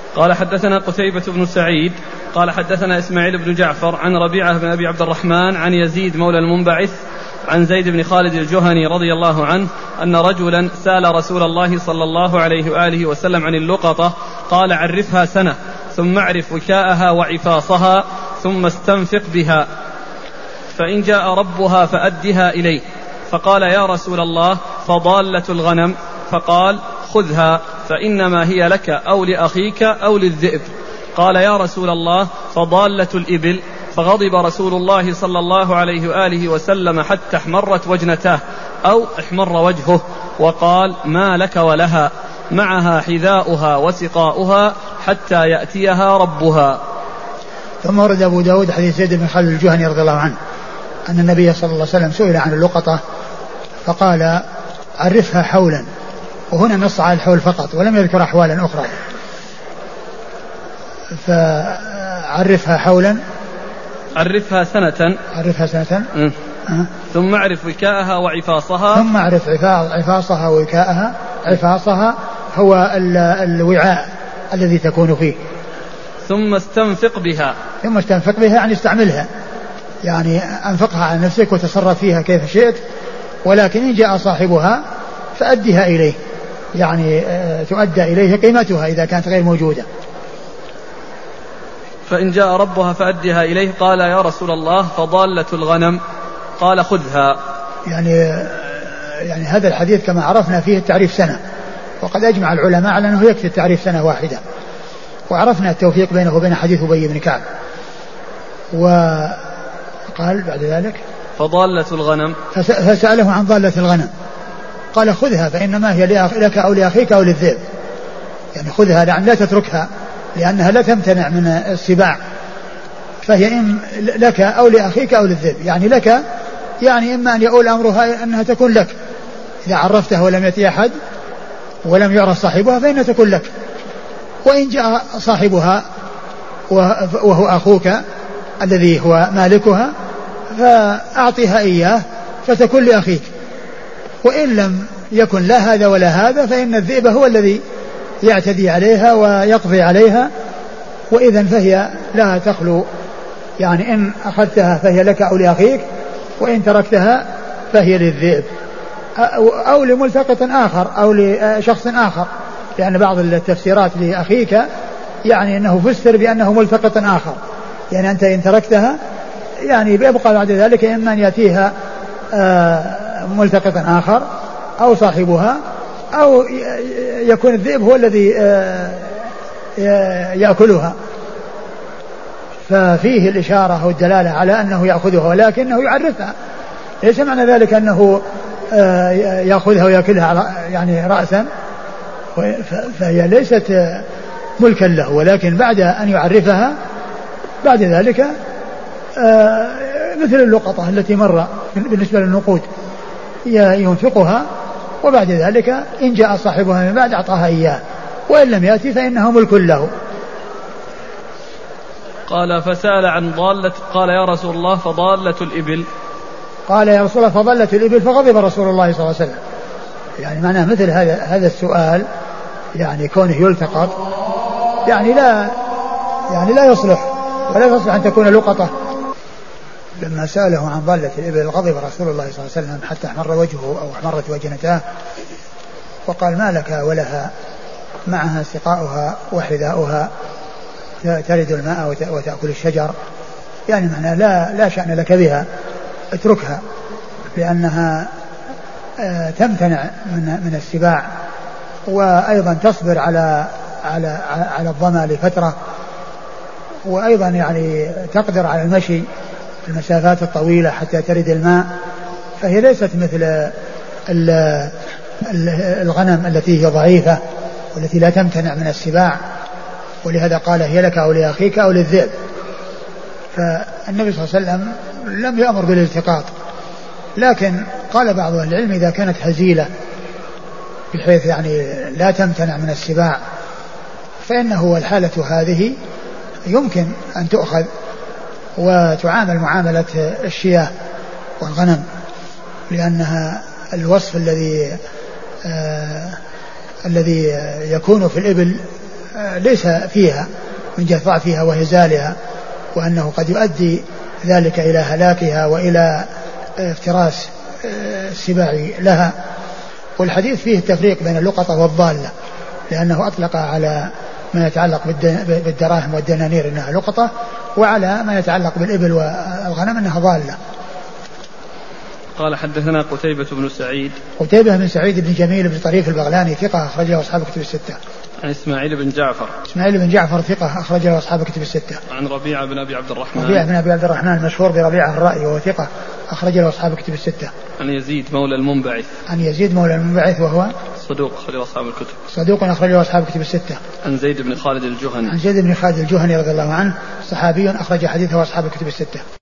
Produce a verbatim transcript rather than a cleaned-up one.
قال حدثنا قتيبة بن سعيد قال حدثنا إسماعيل بن جعفر عن ربيعة بن أبي عبد الرحمن عن يزيد مولى المنبعث عن زيد بن خالد الجهني رضي الله عنه أن رجلا سأل رسول الله صلى الله عليه وآله وسلم عن اللقطة قال عرفها سنة ثم اعرف وكاءها وعفاصها ثم استنفق بها فإن جاء ربها فأدها إليه. فقال يا رسول الله فضالة الغنم؟ فقال خذها فإنما هي لك أو لأخيك أو للذئب. قال يا رسول الله فضالة الإبل؟ فغضب رسول الله صلى الله عليه وآله وسلم حتى احمرت وجنتاه أو احمر وجهه وقال ما لك ولها معها حذاؤها وسقاؤها حتى يأتيها ربها. ثم ورد أبو داود حديث زيد بن خالد الجهني رضي الله عنه أن النبي صلى الله عليه وسلم سئل عن اللقطة فقال عرفها حولا، وهنا نص على الحول فقط ولم يذكر أحوالا أخرى. فعرفها حولا عرفها سنة عرفها سنة أه. ثم اعرف وكاءها وعفاصها ثم اعرف عفاصها ووكاءها. عفاصها هو الوعاء الذي تكون فيه. ثم استنفق بها ثم استنفق بها يعني استعملها، يعني أنفقها على نفسك وتصرف فيها كيف شئت، ولكن إن جاء صاحبها فأدها إليه، يعني تؤدى إليه قيمتها إذا كانت غير موجودة. فإن جاء ربها فأدها إليه. قال يا رسول الله فضالة الغنم؟ قال خذها. يعني يعني هذا الحديث كما عرفنا فيه التعريف سنة، وقد أجمع العلماء على أنه يكفي التعريف سنة واحدة، وعرفنا التوفيق بينه وبين حديث أبي بن كعب. وقال بعد ذلك فضالة الغنم؟ فسأله عن ضالة الغنم قال خذها فإنما هي لك أو لأخيك أو للذئب، يعني خذها لأن لا تتركها لأنها لا تمتنع من السباع، فهي إم لك أو لأخيك أو للذئب. يعني لك يعني إما أن يؤول أمرها أنها تكون لك إذا عرفتها ولم يأتي أحد ولم يعرف صاحبها فإنها تكون لك، وإن جاء صاحبها وهو أخوك الذي هو مالكها فأعطيها إياه فتكون لأخيك، وإن لم يكن لا هذا ولا هذا فإن الذئب هو الذي يعتدي عليها ويقضي عليها، وإذن فهي لا تخلو، يعني إن أخذتها فهي لك أو لأخيك، وإن تركتها فهي للذئب أو لملتقط آخر أو لشخص آخر، لأن بعض التفسيرات لأخيك يعني أنه فسر بأنه ملتقط آخر، يعني أنت إن تركتها يعني بيبقى بعد ذلك إما أن يأتيها ملتقط آخر أو صاحبها أو يكون الذئب هو الذي يأكلها. ففيه الإشارة والدلالة على أنه يأخذها ولكنه يعرفها، ليس معنى ذلك أنه يأخذها ويأكلها يعني رأسا، فهي ليست ملكا له، ولكن بعد أن يعرفها بعد ذلك مثل اللقطة التي مر بالنسبة للنقود ينفقها، وبعد ذلك إن جاء صاحبها من بعد أعطاها إياه، وإن لم يأتي فإنه ملك له. قال فسأل عن ضالة قال يا رسول الله فضالة الإبل؟ قال يا رسول الله فضالة الإبل؟ فغضب رسول الله صلى الله عليه وسلم. يعني معناه مثل هذا هذا السؤال يعني كونه يلتقط يعني لا يعني لا يصلح ولا يصلح أن تكون لقطة. لما سأله عن ضالة الإبل غضب رسول الله صلى الله عليه وسلم حتى احمر وجهه أو احمرت وجنتاه، وقال ما لك ولها معها سقاؤها وحذاؤها ترد الماء وتأكل الشجر، يعني معناه لا لا شأن لك بها، اتركها لأنها تمتنع من من السباع، وأيضا تصبر على على على الظمأ لفترة، وأيضا يعني تقدر على المشي المسافات الطويلة حتى ترد الماء، فهي ليست مثل الغنم التي هي ضعيفة والتي لا تمتنع من السباع، ولهذا قال هي لك أو لأخيك أو للذئب. فالنبي صلى الله عليه وسلم لم يأمر بالالتقاط، لكن قال بعض أهل العلم إذا كانت هزيلة بحيث يعني لا تمتنع من السباع فإنه الحالة هذه يمكن أن تؤخذ وتعامل معاملة الشياه والغنم، لأنها الوصف الذي آه الذي يكون في الإبل ليس فيها من جهة ضعفها وهزالها، وأنه قد يؤدي ذلك إلى هلاكها وإلى افتراس السباع لها. والحديث فيه التفريق بين اللقطة والضالة، لأنه أطلق على ما يتعلق بالدراهم والدنانير أنها لقطة، وعلى ما يتعلق بالإبل والغنم أنها ضالة. قال حدثنا قتيبة بن سعيد. قتيبة بن سعيد بن جميل بن طريف البغلاني ثقة أخرج له أصحاب كتب الستة. عن إسماعيل بن جعفر. إسماعيل بن جعفر ثقة أخرج له أصحاب كتب الستة. عن ربيعة بن أبي عبد الرحمن. ربيعة بن أبي عبد الرحمن المشهور بربيعة الرأي وهو ثقة أخرج له أصحاب كتب الستة. عن يزيد مولى المنبعث. عن يزيد مولى المنبعث وهو صدوق أخرج له أصحاب الكتب. صدوق أخرج له أصحاب كتب الستة. عن زيد بن خالد الجهني. عن زيد بن خالد الجهني رضي الله عنه صحابي أخرج حديثه أصحاب الكتب الستة.